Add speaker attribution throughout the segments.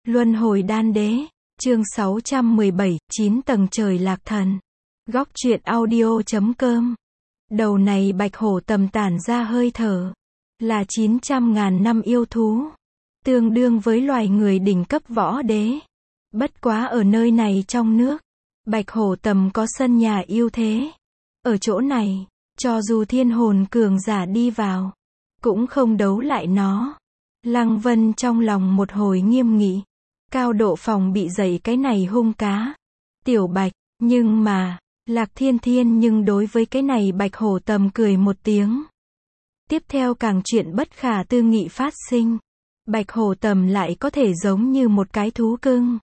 Speaker 1: Luân hồi đan đế, chương 617, 9 tầng trời lạc thần. Góc truyện audio.com. Đầu này bạch hổ tầm tản ra hơi thở, là 900.000 năm yêu thú, tương đương với loài người đỉnh cấp võ đế. Bất quá ở nơi này trong nước, bạch hổ tầm có sân nhà ưu thế. Ở chỗ này, cho dù thiên hồn cường giả đi vào, cũng không đấu lại nó. Lăng Vân trong lòng một hồi nghiêm nghị, cao độ phòng bị dậy cái này hung cá. Tiểu bạch, nhưng mà, Lạc Thiên Thiên nhưng đối với cái này bạch hổ tầm cười một tiếng. Tiếp theo càng chuyện bất khả tư nghị phát sinh. Bạch hổ tầm lại có thể giống như một cái thú cưng,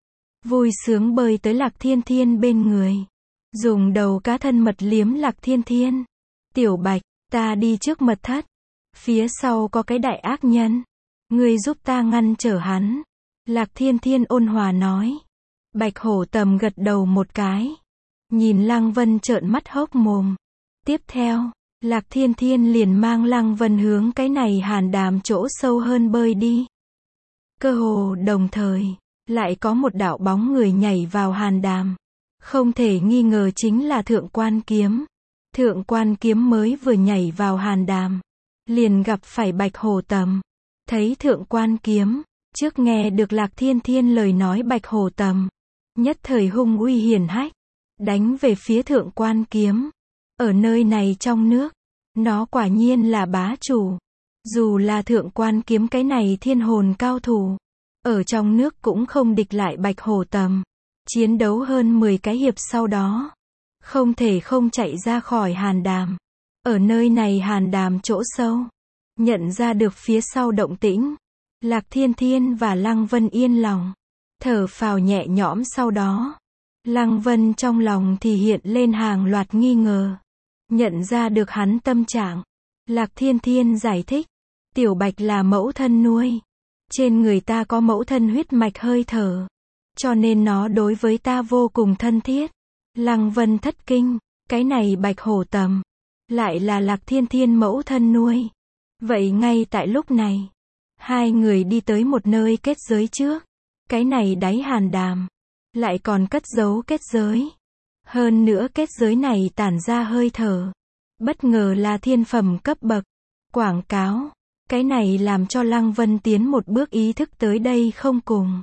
Speaker 1: vui sướng bơi tới Lạc Thiên Thiên bên người, dùng đầu cá thân mật liếm Lạc Thiên Thiên. Tiểu bạch, ta đi trước mật thất, phía sau có cái đại ác nhân, ngươi giúp ta ngăn trở hắn. Lạc Thiên Thiên ôn hòa nói. Bạch hổ tầm gật đầu một cái, nhìn Lăng Vân trợn mắt hốc mồm. Tiếp theo, Lạc Thiên Thiên liền mang Lăng Vân hướng cái này hàn đàm chỗ sâu hơn bơi đi. Cơ hồ đồng thời, lại có một đạo bóng người nhảy vào hàn đàm. Không thể nghi ngờ chính là Thượng Quan Kiếm. Thượng Quan Kiếm mới vừa nhảy vào hàn đàm, liền gặp phải bạch hổ tầm. Thấy Thượng Quan Kiếm, trước nghe được Lạc Thiên Thiên lời nói bạch hổ tầm, nhất thời hung uy hiển hách, đánh về phía Thượng Quan Kiếm. Ở nơi này trong nước, nó quả nhiên là bá chủ. Dù là Thượng Quan Kiếm cái này thiên hồn cao thủ, ở trong nước cũng không địch lại bạch hổ tầm. Chiến đấu hơn 10 cái hiệp sau đó, không thể không chạy ra khỏi hàn đàm. Ở nơi này hàn đàm chỗ sâu, nhận ra được phía sau động tĩnh, Lạc Thiên Thiên và Lăng Vân yên lòng, thở phào nhẹ nhõm. Sau đó, Lăng Vân trong lòng thì hiện lên hàng loạt nghi ngờ. Nhận ra được hắn tâm trạng, Lạc Thiên Thiên giải thích, tiểu bạch là mẫu thân nuôi, trên người ta có mẫu thân huyết mạch hơi thở, cho nên nó đối với ta vô cùng thân thiết. Lăng Vân thất kinh, cái này bạch hổ tầm, lại là Lạc Thiên Thiên mẫu thân nuôi. Vậy ngay tại lúc này, hai người đi tới một nơi kết giới trước. Cái này đáy hàn đàm, lại còn cất giấu kết giới. Hơn nữa kết giới này tản ra hơi thở, bất ngờ là thiên phẩm cấp bậc. Quảng cáo, cái này làm cho Lăng Vân tiến một bước ý thức tới đây không cùng.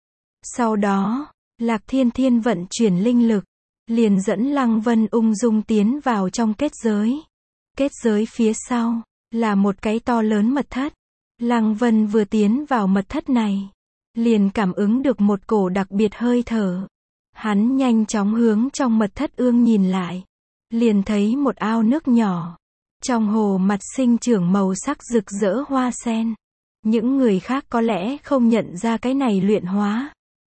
Speaker 1: Sau đó, Lạc Thiên Thiên vận chuyển linh lực, liền dẫn Lăng Vân ung dung tiến vào trong kết giới. Kết giới phía sau, là một cái to lớn mật thất. Lăng Vân vừa tiến vào mật thất này, liền cảm ứng được một cổ đặc biệt hơi thở. Hắn nhanh chóng hướng trong mật thất ương nhìn lại, liền thấy một ao nước nhỏ. Trong hồ mặt sinh trưởng màu sắc rực rỡ hoa sen. Những người khác có lẽ không nhận ra cái này luyện hóa.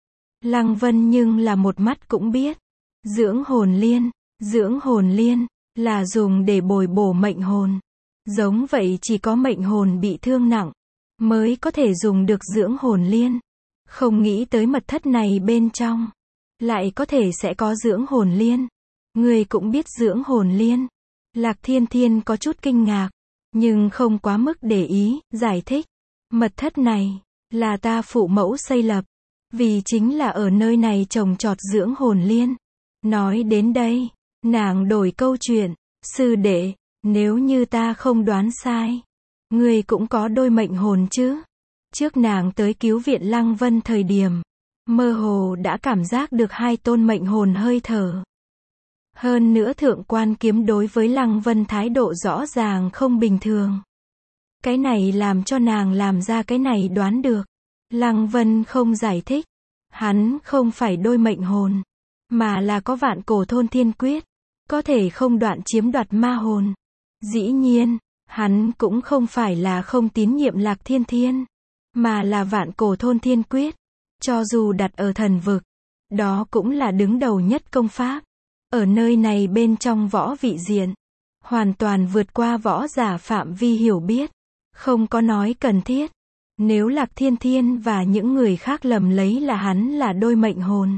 Speaker 1: Lăng Vân nhưng là một mắt cũng biết. Dưỡng hồn liên. Dưỡng hồn liên là dùng để bồi bổ mệnh hồn. Giống vậy chỉ có mệnh hồn bị thương nặng mới có thể dùng được dưỡng hồn liên. Không nghĩ tới mật thất này bên trong lại có thể sẽ có dưỡng hồn liên. Người cũng biết dưỡng hồn liên. Lạc Thiên Thiên có chút kinh ngạc, nhưng không quá mức để ý, giải thích. Mật thất này, là ta phụ mẫu xây lập, vì chính là ở nơi này trồng trọt dưỡng hồn liên. Nói đến đây, nàng đổi câu chuyện, sư đệ, nếu như ta không đoán sai, người cũng có đôi mệnh hồn chứ. Trước nàng tới cứu viện Lăng Vân thời điểm, mơ hồ đã cảm giác được hai tôn mệnh hồn hơi thở. Hơn nữa Thượng Quan Kiếm đối với Lăng Vân thái độ rõ ràng không bình thường. Cái này làm cho nàng làm ra cái này đoán được. Lăng Vân không giải thích. Hắn không phải đôi mệnh hồn, mà là có vạn cổ thôn thiên quyết, có thể không đoạn chiếm đoạt ma hồn. Dĩ nhiên, hắn cũng không phải là không tín nhiệm Lạc Thiên Thiên, mà là vạn cổ thôn thiên quyết. Cho dù đặt ở thần vực, đó cũng là đứng đầu nhất công pháp. Ở nơi này bên trong võ vị diện, hoàn toàn vượt qua võ giả phạm vi hiểu biết, không có nói cần thiết. Nếu Lạc Thiên Thiên và những người khác lầm lấy là hắn là đôi mệnh hồn,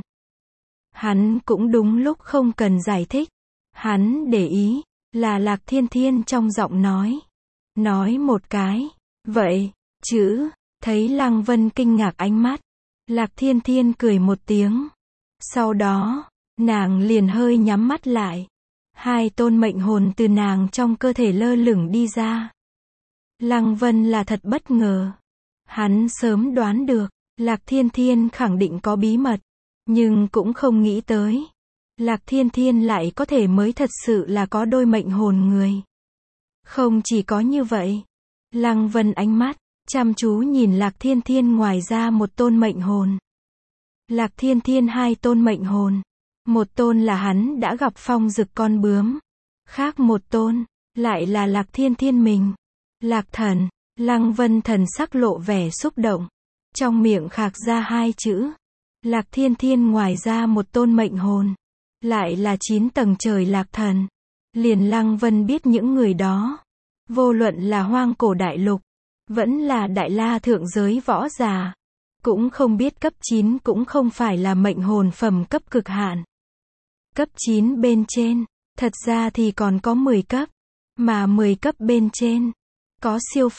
Speaker 1: hắn cũng đúng lúc không cần giải thích. Hắn để ý là Lạc Thiên Thiên trong giọng nói một cái, vậy, chữ, thấy Lăng Vân kinh ngạc ánh mắt, Lạc Thiên Thiên cười một tiếng. Sau đó, nàng liền hơi nhắm mắt lại. Hai tôn mệnh hồn từ nàng trong cơ thể lơ lửng đi ra. Lăng Vân là thật bất ngờ. Hắn sớm đoán được, Lạc Thiên Thiên khẳng định có bí mật, nhưng cũng không nghĩ tới. Lạc Thiên Thiên lại có thể mới thật sự là có đôi mệnh hồn người. Không chỉ có như vậy, Lăng Vân ánh mắt chăm chú nhìn Lạc Thiên Thiên, ngoài ra một tôn mệnh hồn. Lạc Thiên Thiên hai tôn mệnh hồn. Một tôn là hắn đã gặp phong dực con bướm. Khác một tôn, lại là Lạc Thiên Thiên mình. Lạc Thần. Lăng Vân thần sắc lộ vẻ xúc động. Trong miệng khạc ra hai chữ. Lạc Thiên Thiên ngoài ra một tôn mệnh hồn. Lại là 9 tầng trời Lạc Thần. Liền Lăng Vân biết những người đó. Vô luận là hoang cổ đại lục. Vẫn là đại la thượng giới võ giả. Cũng không biết cấp 9 cũng không phải là mệnh hồn phẩm cấp cực hạn. Cấp 9 bên trên, thật ra thì còn có 10 cấp. Mà 10 cấp bên trên, có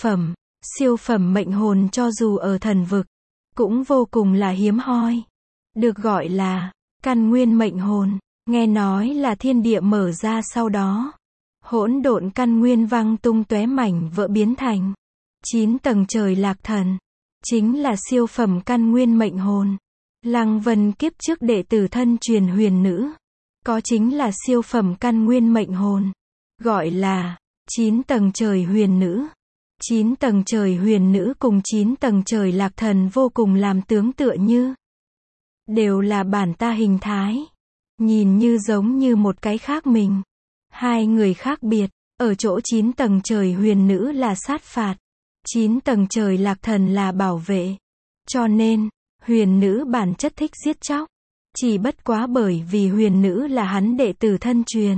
Speaker 1: siêu phẩm mệnh hồn cho dù ở thần vực, cũng vô cùng là hiếm hoi. Được gọi là, căn nguyên mệnh hồn, nghe nói là thiên địa mở ra sau đó. Hỗn độn căn nguyên văng tung tóe mảnh vỡ biến thành 9 tầng trời Lạc Thần. Chính là siêu phẩm căn nguyên mệnh hồn. Lăng Vân kiếp trước đệ tử thân truyền huyền nữ. Có chính là siêu phẩm căn nguyên mệnh hồn. Gọi là 9 tầng trời huyền nữ. 9 tầng trời huyền nữ cùng 9 tầng trời Lạc Thần vô cùng làm tướng tựa như. Đều là bản ta hình thái. Nhìn như giống như một cái khác mình. Hai người khác biệt. Ở chỗ 9 tầng trời huyền nữ là sát phạt. 9 tầng trời Lạc Thần là bảo vệ. Cho nên, huyền nữ bản chất thích giết chóc. Chỉ bất quá bởi vì huyền nữ là hắn đệ tử thân truyền.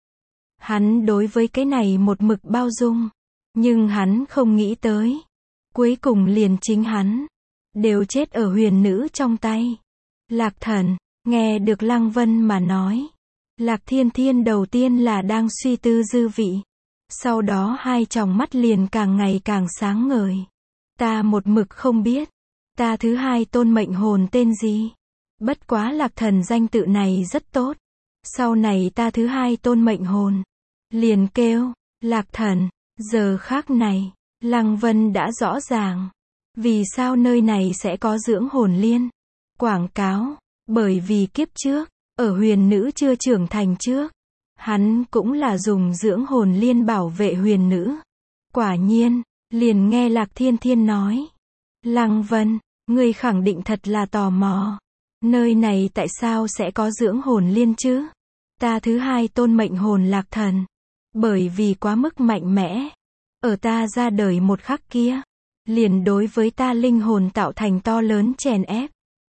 Speaker 1: Hắn đối với cái này một mực bao dung. Nhưng hắn không nghĩ tới. Cuối cùng liền chính hắn. Đều chết ở huyền nữ trong tay. Lạc Thần, nghe được Lăng Vân mà nói. Lạc Thiên Thiên đầu tiên là đang suy tư dư vị. Sau đó hai tròng mắt liền càng ngày càng sáng ngời. Ta một mực không biết. Ta thứ hai tôn mệnh hồn tên gì? Bất quá Lạc Thần danh tự này rất tốt. Sau này ta thứ hai tôn mệnh hồn. Liền kêu, Lạc Thần. Giờ khác này, Lăng Vân đã rõ ràng. Vì sao nơi này sẽ có dưỡng hồn liên? Quảng cáo. Bởi vì kiếp trước, ở huyền nữ chưa trưởng thành trước. Hắn cũng là dùng dưỡng hồn liên bảo vệ huyền nữ. Quả nhiên, liền nghe Lạc Thiên Thiên nói. Lăng Vân, ngươi khẳng định thật là tò mò. Nơi này tại sao sẽ có dưỡng hồn liên chứ? Ta thứ hai tôn mệnh hồn Lạc Thần. Bởi vì quá mức mạnh mẽ. Ở ta ra đời một khắc kia. Liền đối với ta linh hồn tạo thành to lớn chèn ép.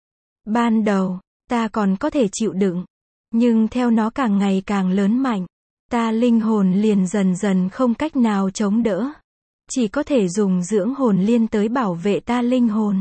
Speaker 1: Ban đầu, ta còn có thể chịu đựng. Nhưng theo nó càng ngày càng lớn mạnh, ta linh hồn liền dần dần không cách nào chống đỡ. Chỉ có thể dùng dưỡng hồn liên tới bảo vệ ta linh hồn.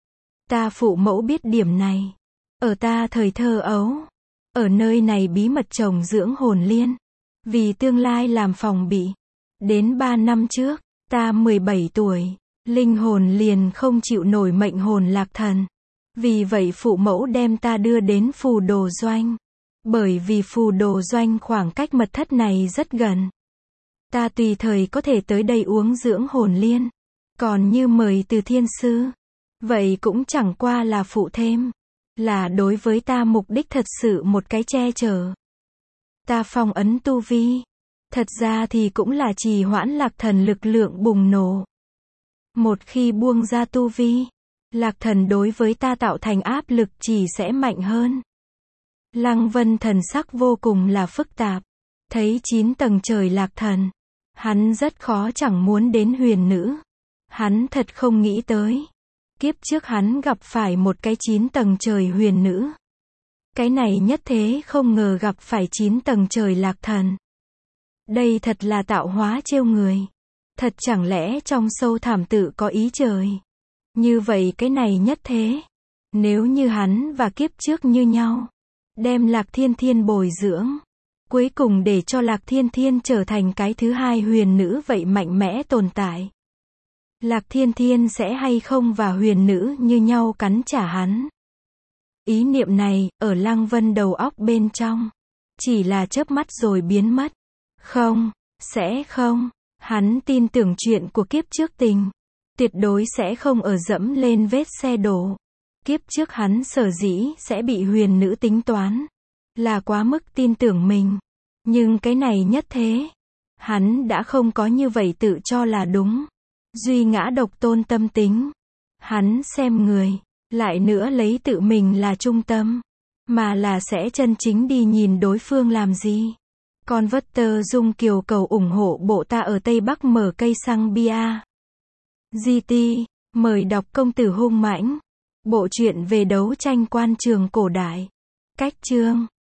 Speaker 1: Ta phụ mẫu biết điểm này. Ở ta thời thơ ấu. Ở nơi này bí mật trồng dưỡng hồn liên. Vì tương lai làm phòng bị. Đến 3 năm trước, ta 17 tuổi. Linh hồn liền không chịu nổi mệnh hồn Lạc Thần. Vì vậy phụ mẫu đem ta đưa đến phù đồ doanh. Bởi vì phù đồ doanh khoảng cách mật thất này rất gần. Ta tùy thời có thể tới đây uống dưỡng hồn liên. Còn như mời từ thiên sư. Vậy cũng chẳng qua là phụ thêm. Là đối với ta mục đích thật sự một cái che chở. Ta phong ấn tu vi. Thật ra thì cũng là trì hoãn Lạc Thần lực lượng bùng nổ. Một khi buông ra tu vi. Lạc Thần đối với ta tạo thành áp lực chỉ sẽ mạnh hơn. Lăng Vân thần sắc vô cùng là phức tạp. Thấy 9 tầng trời Lạc Thần. Hắn rất khó chẳng muốn đến huyền nữ. Hắn thật không nghĩ tới. Kiếp trước hắn gặp phải một cái 9 tầng trời huyền nữ. Cái này nhất thế không ngờ gặp phải 9 tầng trời Lạc Thần. Đây thật là tạo hóa trêu người. Thật chẳng lẽ trong sâu thẳm tự có ý trời. Như vậy cái này nhất thế. Nếu như hắn và kiếp trước như nhau. Đem Lạc Thiên Thiên bồi dưỡng. Cuối cùng để cho Lạc Thiên Thiên trở thành cái thứ hai huyền nữ vậy mạnh mẽ tồn tại. Lạc Thiên Thiên sẽ hay không và huyền nữ như nhau cắn trả hắn. Ý niệm này, ở Lăng Vân đầu óc bên trong. Chỉ là chớp mắt rồi biến mất. Không, sẽ không. Hắn tin tưởng chuyện của kiếp trước tình. Tuyệt đối sẽ không ở dẫm lên vết xe đổ. Kiếp trước hắn sở dĩ sẽ bị huyền nữ tính toán. Là quá mức tin tưởng mình. Nhưng cái này nhất thế. Hắn đã không có như vậy tự cho là đúng. Duy ngã độc tôn tâm tính. Hắn xem người. Lại nữa lấy tự mình là trung tâm. Mà là sẽ chân chính đi nhìn đối phương làm gì. Con vất tơ dung kiều cầu ủng hộ bộ ta ở Tây Bắc mở cây xăng bia. GT, mời đọc Công tử hung mãnh. Bộ truyện về đấu tranh quan trường cổ đại. Cách chương